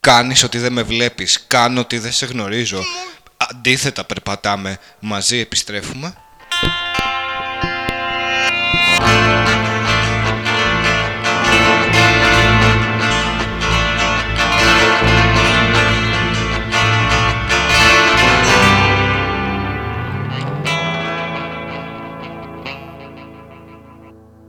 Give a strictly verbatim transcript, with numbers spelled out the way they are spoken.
Κάνεις ότι δεν με βλέπεις, κάνω ότι δεν σε γνωρίζω. Αντίθετα περπατάμε, μαζί επιστρέφουμε.